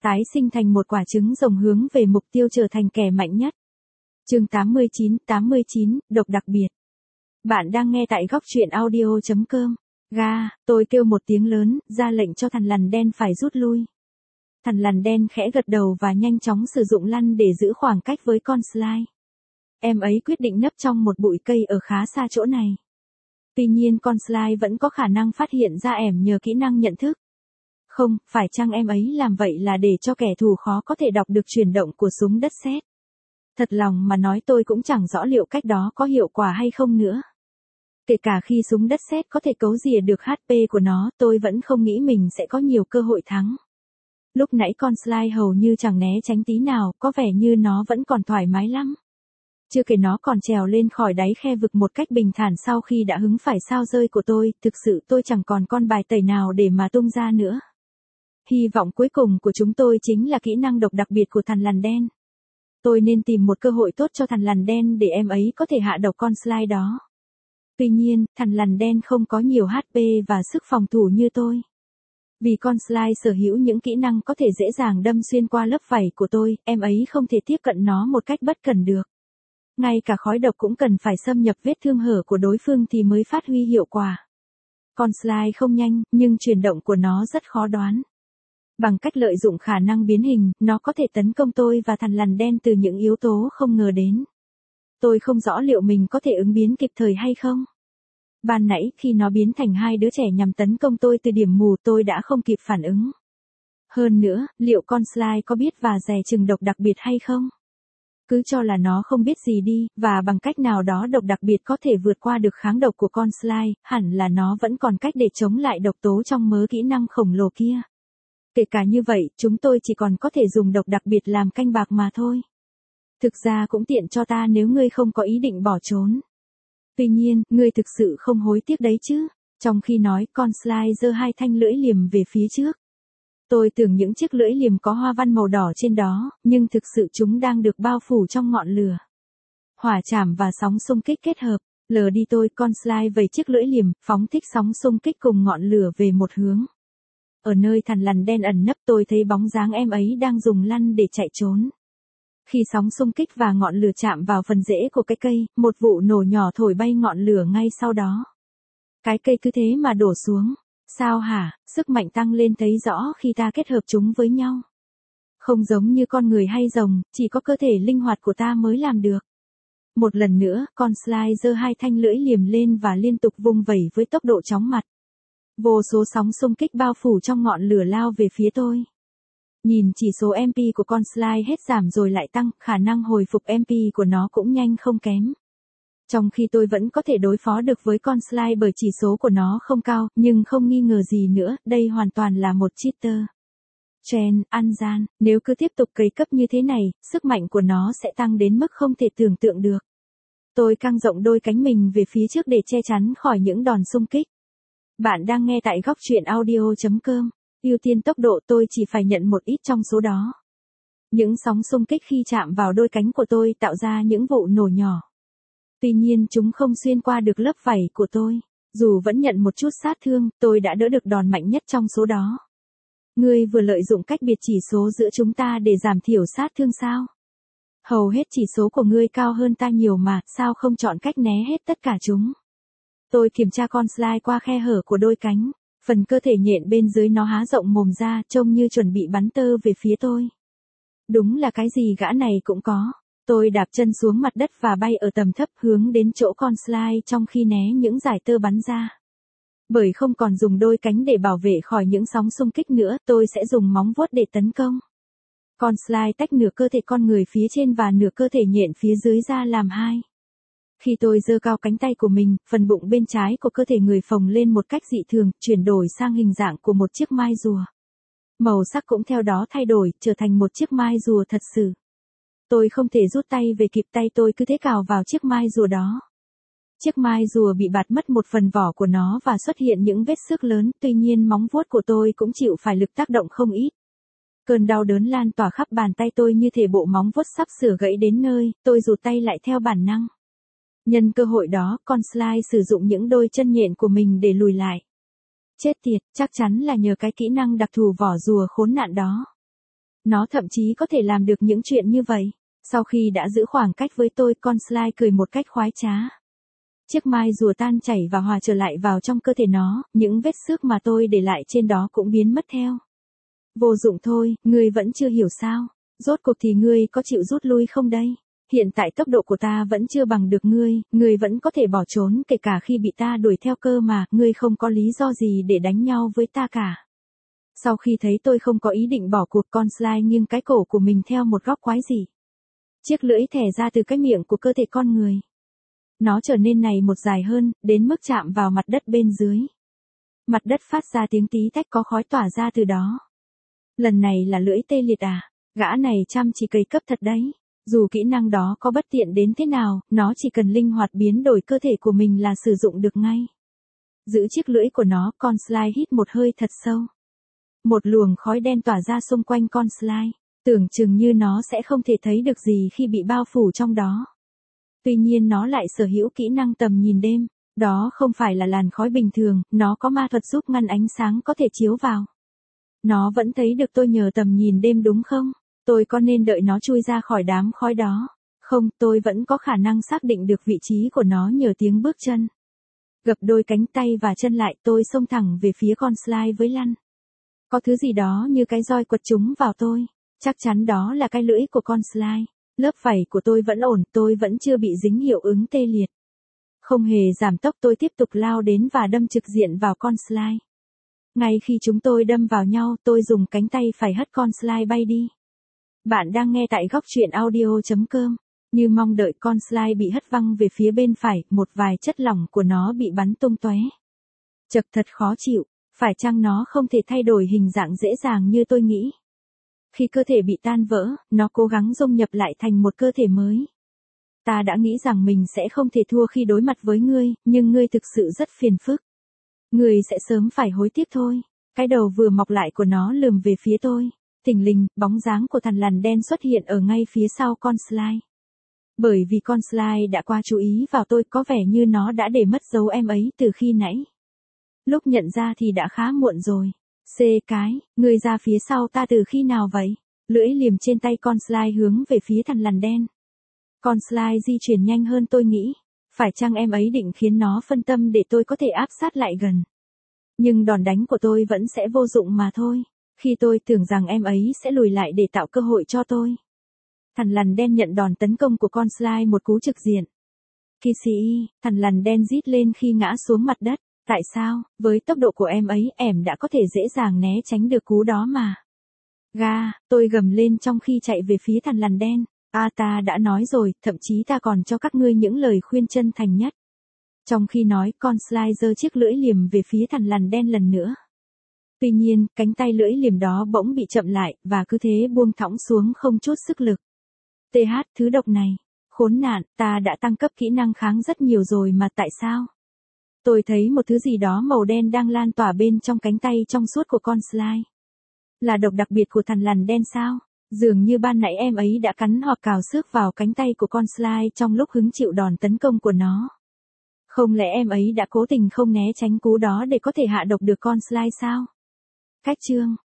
tái sinh thành một quả trứng rồng hướng về mục tiêu trở thành kẻ mạnh nhất. Chương 89, độc đặc biệt. Bạn đang nghe tại góc truyện audio.com. Ga, tôi kêu một tiếng lớn, ra lệnh cho thằn lằn đen phải rút lui. Thằn lằn đen khẽ gật đầu và nhanh chóng sử dụng lăn để giữ khoảng cách với con Sly. Em ấy quyết định nấp trong một bụi cây ở khá xa chỗ này. Tuy nhiên con Sly vẫn có khả năng phát hiện ra em nhờ kỹ năng nhận thức. Không, phải chăng em ấy làm vậy là để cho kẻ thù khó có thể đọc được chuyển động của súng đất sét? Thật lòng mà nói tôi cũng chẳng rõ liệu cách đó có hiệu quả hay không nữa. Kể cả khi súng đất sét có thể cấu rỉa được HP của nó, tôi vẫn không nghĩ mình sẽ có nhiều cơ hội thắng. Lúc nãy con Sly hầu như chẳng né tránh tí nào, có vẻ như nó vẫn còn thoải mái lắm. Chưa kể nó còn trèo lên khỏi đáy khe vực một cách bình thản sau khi đã hứng phải sao rơi của tôi, thực sự tôi chẳng còn con bài tẩy nào để mà tung ra nữa. Hy vọng cuối cùng của chúng tôi chính là kỹ năng độc đặc biệt của thằn lằn đen. Tôi nên tìm một cơ hội tốt cho thằn lằn đen để em ấy có thể hạ độc con Sly đó. Tuy nhiên, thằn lằn đen không có nhiều HP và sức phòng thủ như tôi. Vì con Sly sở hữu những kỹ năng có thể dễ dàng đâm xuyên qua lớp vảy của tôi, em ấy không thể tiếp cận nó một cách bất cẩn được. Ngay cả khói độc cũng cần phải xâm nhập vết thương hở của đối phương thì mới phát huy hiệu quả. Con Sly không nhanh, nhưng chuyển động của nó rất khó đoán. Bằng cách lợi dụng khả năng biến hình, nó có thể tấn công tôi và thằn lằn đen từ những yếu tố không ngờ đến. Tôi không rõ liệu mình có thể ứng biến kịp thời hay không. Ban nãy khi nó biến thành hai đứa trẻ nhằm tấn công tôi từ điểm mù tôi đã không kịp phản ứng. Hơn nữa, liệu con Sly có biết và dè chừng độc đặc biệt hay không? Cứ cho là nó không biết gì đi, và bằng cách nào đó độc đặc biệt có thể vượt qua được kháng độc của con Sly, hẳn là nó vẫn còn cách để chống lại độc tố trong mớ kỹ năng khổng lồ kia. Kể cả như vậy, chúng tôi chỉ còn có thể dùng độc đặc biệt làm canh bạc mà thôi. Thực ra cũng tiện cho ta nếu ngươi không có ý định bỏ trốn. Tuy nhiên, ngươi thực sự không hối tiếc đấy chứ. Trong khi nói, con Sly giơ hai thanh lưỡi liềm về phía trước. Tôi tưởng những chiếc lưỡi liềm có hoa văn màu đỏ trên đó, nhưng thực sự chúng đang được bao phủ trong ngọn lửa. Hỏa trảm và sóng xung kích kết hợp, lờ đi tôi, con Sly vẩy chiếc lưỡi liềm, phóng thích sóng xung kích cùng ngọn lửa về một hướng. Ở nơi thằn lằn đen ẩn nấp tôi thấy bóng dáng em ấy đang dùng lăn để chạy trốn. Khi sóng xung kích và ngọn lửa chạm vào phần rễ của cái cây, một vụ nổ nhỏ thổi bay ngọn lửa ngay sau đó. Cái cây cứ thế mà đổ xuống. Sao hả, sức mạnh tăng lên thấy rõ khi ta kết hợp chúng với nhau. Không giống như con người hay rồng, chỉ có cơ thể linh hoạt của ta mới làm được. Một lần nữa, con Sly giơ hai thanh lưỡi liềm lên và liên tục vung vẩy với tốc độ chóng mặt. Vô số sóng xung kích bao phủ trong ngọn lửa lao về phía tôi. Nhìn chỉ số MP của con Sly hết giảm rồi lại tăng, khả năng hồi phục MP của nó cũng nhanh không kém. Trong khi tôi vẫn có thể đối phó được với con Sly bởi chỉ số của nó không cao, nhưng không nghi ngờ gì nữa, đây hoàn toàn là một cheater. Chen, ăn gian, nếu cứ tiếp tục cấy cấp như thế này, sức mạnh của nó sẽ tăng đến mức không thể tưởng tượng được. Tôi căng rộng đôi cánh mình về phía trước để che chắn khỏi những đòn xung kích. Bạn đang nghe tại góc truyện audio.com. Ưu tiên tốc độ tôi chỉ phải nhận một ít trong số đó. Những sóng xung kích khi chạm vào đôi cánh của tôi tạo ra những vụ nổ nhỏ. Tuy nhiên chúng không xuyên qua được lớp vảy của tôi. Dù vẫn nhận một chút sát thương, tôi đã đỡ được đòn mạnh nhất trong số đó. Ngươi vừa lợi dụng cách biệt chỉ số giữa chúng ta để giảm thiểu sát thương sao? Hầu hết chỉ số của ngươi cao hơn ta nhiều mà, sao không chọn cách né hết tất cả chúng? Tôi kiểm tra con Sly qua khe hở của đôi cánh. Phần cơ thể nhện bên dưới nó há rộng mồm ra, trông như chuẩn bị bắn tơ về phía tôi. Đúng là cái gì gã này cũng có. Tôi đạp chân xuống mặt đất và bay ở tầm thấp hướng đến chỗ con Sly trong khi né những dải tơ bắn ra. Bởi không còn dùng đôi cánh để bảo vệ khỏi những sóng xung kích nữa, tôi sẽ dùng móng vuốt để tấn công. Con Sly tách nửa cơ thể con người phía trên và nửa cơ thể nhện phía dưới ra làm hai. Khi tôi giơ cao cánh tay của mình, phần bụng bên trái của cơ thể người phồng lên một cách dị thường, chuyển đổi sang hình dạng của một chiếc mai rùa. Màu sắc cũng theo đó thay đổi, trở thành một chiếc mai rùa thật sự. Tôi không thể rút tay về kịp, tay tôi cứ thế cào vào chiếc mai rùa đó. Chiếc mai rùa bị bạt mất một phần vỏ của nó và xuất hiện những vết xước lớn, tuy nhiên móng vuốt của tôi cũng chịu phải lực tác động không ít. Cơn đau đớn lan tỏa khắp bàn tay tôi như thể bộ móng vuốt sắp sửa gãy đến nơi, tôi rụt tay lại theo bản năng. Nhân cơ hội đó, con Sly sử dụng những đôi chân nhện của mình để lùi lại. Chết tiệt, chắc chắn là nhờ cái kỹ năng đặc thù vỏ rùa khốn nạn đó. Nó thậm chí có thể làm được những chuyện như vậy. Sau khi đã giữ khoảng cách với tôi, con slime cười một cách khoái trá. Chiếc mai rùa tan chảy và hòa trở lại vào trong cơ thể nó, những vết xước mà tôi để lại trên đó cũng biến mất theo. Vô dụng thôi, ngươi vẫn chưa hiểu sao. Rốt cuộc thì ngươi có chịu rút lui không đây? Hiện tại tốc độ của ta vẫn chưa bằng được ngươi vẫn có thể bỏ trốn kể cả khi bị ta đuổi theo cơ mà, ngươi không có lý do gì để đánh nhau với ta cả. Sau khi thấy tôi không có ý định bỏ cuộc, con slime nghiêng cái cổ của mình theo một góc quái dị. Chiếc lưỡi thè ra từ cái miệng của cơ thể con người. Nó trở nên này một dài hơn, đến mức chạm vào mặt đất bên dưới. Mặt đất phát ra tiếng tí tách, có khói tỏa ra từ đó. Lần này là lưỡi tê liệt à? Gã này chăm chỉ cày cấp thật đấy. Dù kỹ năng đó có bất tiện đến thế nào, nó chỉ cần linh hoạt biến đổi cơ thể của mình là sử dụng được ngay. Giữ chiếc lưỡi của nó, con slime hít một hơi thật sâu. Một luồng khói đen tỏa ra xung quanh con slime, tưởng chừng như nó sẽ không thể thấy được gì khi bị bao phủ trong đó. Tuy nhiên nó lại sở hữu kỹ năng tầm nhìn đêm, đó không phải là làn khói bình thường, nó có ma thuật giúp ngăn ánh sáng có thể chiếu vào. Nó vẫn thấy được tôi nhờ tầm nhìn đêm đúng không? Tôi có nên đợi nó chui ra khỏi đám khói đó? Không, tôi vẫn có khả năng xác định được vị trí của nó nhờ tiếng bước chân. Gập đôi cánh tay và chân lại, tôi xông thẳng về phía con slime với lăn. Có thứ gì đó như cái roi quật chúng vào tôi. Chắc chắn đó là cái lưỡi của con slime. Lớp vảy của tôi vẫn ổn, tôi vẫn chưa bị dính hiệu ứng tê liệt. Không hề giảm tốc, tôi tiếp tục lao đến và đâm trực diện vào con slime. Ngay khi chúng tôi đâm vào nhau, tôi dùng cánh tay phải hất con slime bay đi. Bạn đang nghe tại góc truyện audio.com. Như mong đợi, con slime bị hất văng về phía bên phải, một vài chất lỏng của nó bị bắn tung tóe. Chật, thật khó chịu, phải chăng nó không thể thay đổi hình dạng dễ dàng như tôi nghĩ? Khi cơ thể bị tan vỡ, nó cố gắng dung nhập lại thành một cơ thể mới. Ta đã nghĩ rằng mình sẽ không thể thua khi đối mặt với ngươi, nhưng ngươi thực sự rất phiền phức. Ngươi sẽ sớm phải hối tiếc thôi. Cái đầu vừa mọc lại của nó lườm về phía tôi. Thình lình, bóng dáng của thằn lằn đen xuất hiện ở ngay phía sau con slime. Bởi vì con slime đã qua chú ý vào tôi, có vẻ như nó đã để mất dấu em ấy từ khi nãy. Lúc nhận ra thì đã khá muộn rồi. Ngươi ra phía sau ta từ khi nào vậy? Lưỡi liềm trên tay con slime hướng về phía thằn lằn đen. Con slime di chuyển nhanh hơn tôi nghĩ. Phải chăng em ấy định khiến nó phân tâm để tôi có thể áp sát lại gần? Nhưng đòn đánh của tôi vẫn sẽ vô dụng mà thôi. Khi tôi tưởng rằng em ấy sẽ lùi lại để tạo cơ hội cho tôi. Thằn lằn đen nhận đòn tấn công của con slime một cú trực diện. Kissy, thằn lằn đen rít lên khi ngã xuống mặt đất. Tại sao, với tốc độ của em ấy, em đã có thể dễ dàng né tránh được cú đó mà. Tôi gầm lên trong khi chạy về phía thằn lằn đen. Ta đã nói rồi, thậm chí ta còn cho các ngươi những lời khuyên chân thành nhất. Trong khi nói, con slime giơ chiếc lưỡi liềm về phía thằn lằn đen lần nữa. Tuy nhiên, cánh tay lưỡi liềm đó bỗng bị chậm lại, và cứ thế buông thõng xuống không chút sức lực. Thứ độc này. Khốn nạn, ta đã tăng cấp kỹ năng kháng rất nhiều rồi mà tại sao? Tôi thấy một thứ gì đó màu đen đang lan tỏa bên trong cánh tay trong suốt của con slime. Là độc đặc biệt của thằn lằn đen sao? Dường như ban nãy em ấy đã cắn hoặc cào xước vào cánh tay của con slime trong lúc hứng chịu đòn tấn công của nó. Không lẽ em ấy đã cố tình không né tránh cú đó để có thể hạ độc được con slime sao? Cách chương